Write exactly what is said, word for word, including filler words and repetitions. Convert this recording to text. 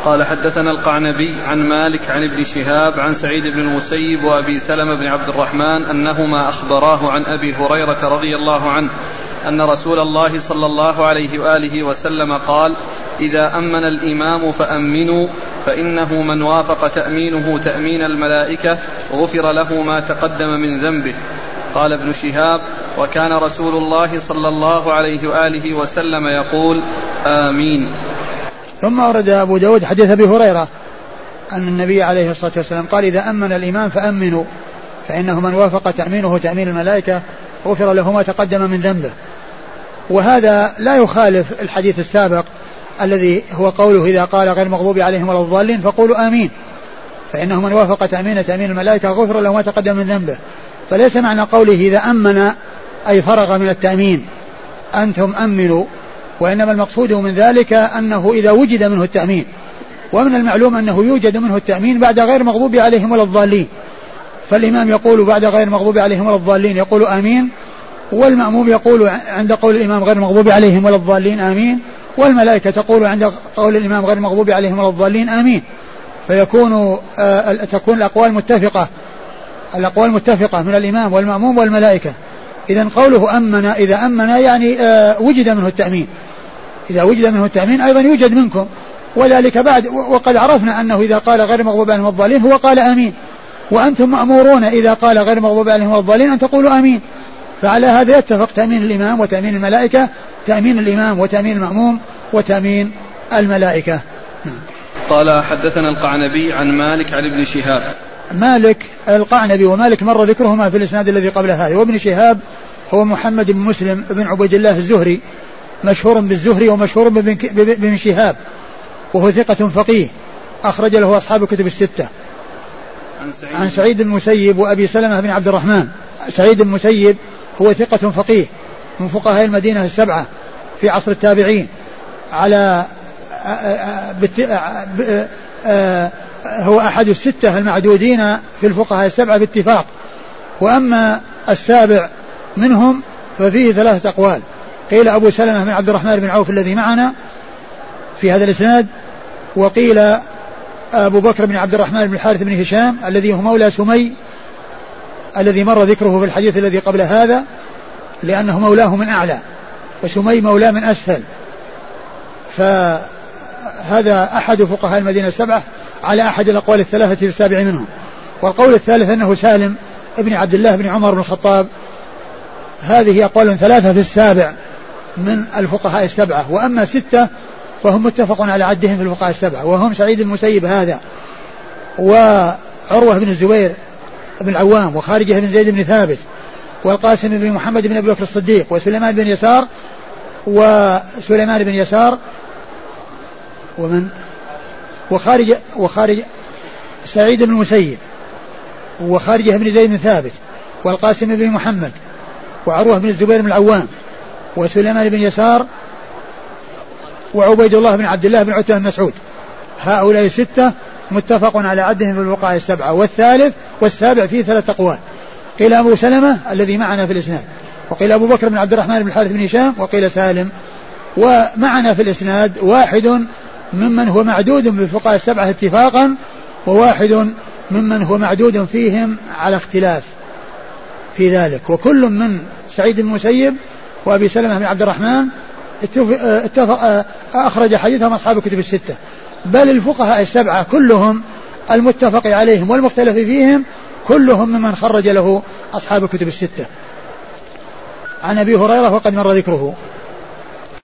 قال حدثنا القعنبي عن مالك عن ابن شهاب عن سعيد بن المسيب وأبي سلمة بن عبد الرحمن أنهما أخبراه عن أبي هريرة رضي الله عنه أن رسول الله صلى الله عليه وآله وسلم قال: إذا أمن الإمام فأمنوا فإنه من وافق تأمينه تأمين الملائكة غفر له ما تقدم من ذنبه. قال ابن شهاب: وكان رسول الله صلى الله عليه وآله وسلم يقول: آمين. ثم ورد أبو داود حديث أبي هريرة أن النبي عليه الصلاة والسلام قال: إذا أمن الإمام فأمنوا فإنه من وافق تأمينه تأمين الملائكة غفر له ما تقدم من ذنبه. وهذا لا يخالف الحديث السابق الذي هو قوله: إذا قال غير المغضوب عليهم ولا الضالين فقولوا آمين فإنه من وافق تأمين تأمين الملائكة غفر له ما تقدم من ذنبه. فليس معنى قوله إذا أمن أي فرغ من التأمين أنتم أمنوا، وإنما المقصود من ذلك أنه إذا وجد منه التأمين، ومن المعلوم أنه يوجد منه التأمين بعد غير المغضوب عليهم ولا الضالين، فالإمام يقول بعد غير المغضوب عليهم ولا الضالين يقول آمين، والمأموم يقول عند قول الإمام غير المغضوب عليهم ولا الضالين آمين، والملائكة تقول عند قول الإمام غير المغضوب عليهم ولا الضالين آمين. فيكون آه تكون الأقوال متفقة الأقوال متفقة من الإمام والمأموم والملائكة. إذن قوله أمن إذا أمن يعني آه وجد منه التأمين، إذا وجد منه التأمين أيضا يوجد منكم، وذلك بعد وقد عرفنا أنه إذا قال غير المغضوب عليهم ولا الضالين هو قال آمين، وأنتم مأمورون إذا قال غير المغضوب عليهم ولا الضالين أن تقولوا آمين. فعلى هذا يتفق تأمين الإمام وتأمين الملائكة، تأمين الإمام وتأمين المأموم وتأمين الملائكة. قال حدثنا القعنبي عن مالك عن ابن شهاب. مالك القعنبي ومالك مر ذكرهما في الإسناد الذي قبل هذا. وابن شهاب هو محمد بن مسلم بن عبيد الله الزهري، مشهور بالزهري ومشهور بن شهاب، وهو ثقة فقيه أخرج له أصحاب الكتب الستة. عن سعيد, عن سعيد بن المسيب وأبي سلمة بن عبد الرحمن. سعيد بن المسيب هو ثقة فقيه من فقهاء المدينة السبعة في عصر التابعين، على هو أحد الستة المعدودين في الفقهاء السبعة باتفاق. وأما السابع منهم ففيه ثلاثة أقوال، قيل أبو سلمة بن عبد الرحمن بن عوف الذي معنا في هذا الإسناد، وقيل أبو بكر بن عبد الرحمن بن الحارث بن هشام الذي هو مولى سمي الذي مر ذكره في الحديث الذي قبل هذا، لأنه مولاه من أعلى وسمي مولاه من أسفل. فهذا أحد فقهاء المدينة السبعة على أحد الأقوال الثلاثة في السابع منهم. والقول الثالث أنه سالم ابن عبد الله بن عمر بن الخطاب. هذه أقوال ثلاثة في السابع من الفقهاء السبعة. وأما ستة فهم متفق على عدهم في الفقهاء السبعة، وهم سعيد المسيب هذا، وعروة بن الزبير بن العوام، وخارجة بن زيد بن ثابت، والقاسم بن محمد بن أبي بكر الصديق، وسليمان بن يسار وسليمان بن يسار ومن وخارج وخارج سعيد بن المسيب، وخارجة بن زيد بن ثابت، والقاسم بن محمد، وعروة بن الزبير بن العوام، وسليمان بن يسار، وعبيد الله بن عبد الله بن عتبة بن مسعود. هؤلاء ستة متفق على عدهم في الفقهاء السبعة. والثالث والسابع فيه ثلاث أقوال، قيل أبو سلمة الذي معنا في الإسناد، وقيل أبو بكر بن عبد الرحمن بن الحارث بن هشام، وقيل سالم. ومعنا في الإسناد واحد ممن هو معدود بالفقهاء السبعة اتفاقا، وواحد ممن هو معدود فيهم على اختلاف في ذلك. وكل من سعيد بن المسيب وأبي سلمة بن عبد الرحمن اتفق أخرج حديثهم أصحاب الكتب الستة، بل الفقهاء السبعة كلهم المتفق عليهم والمختلف فيهم كلهم ممن خرج له أصحاب الكتب الستة. عن أبي هريرة وقد مر ذكره.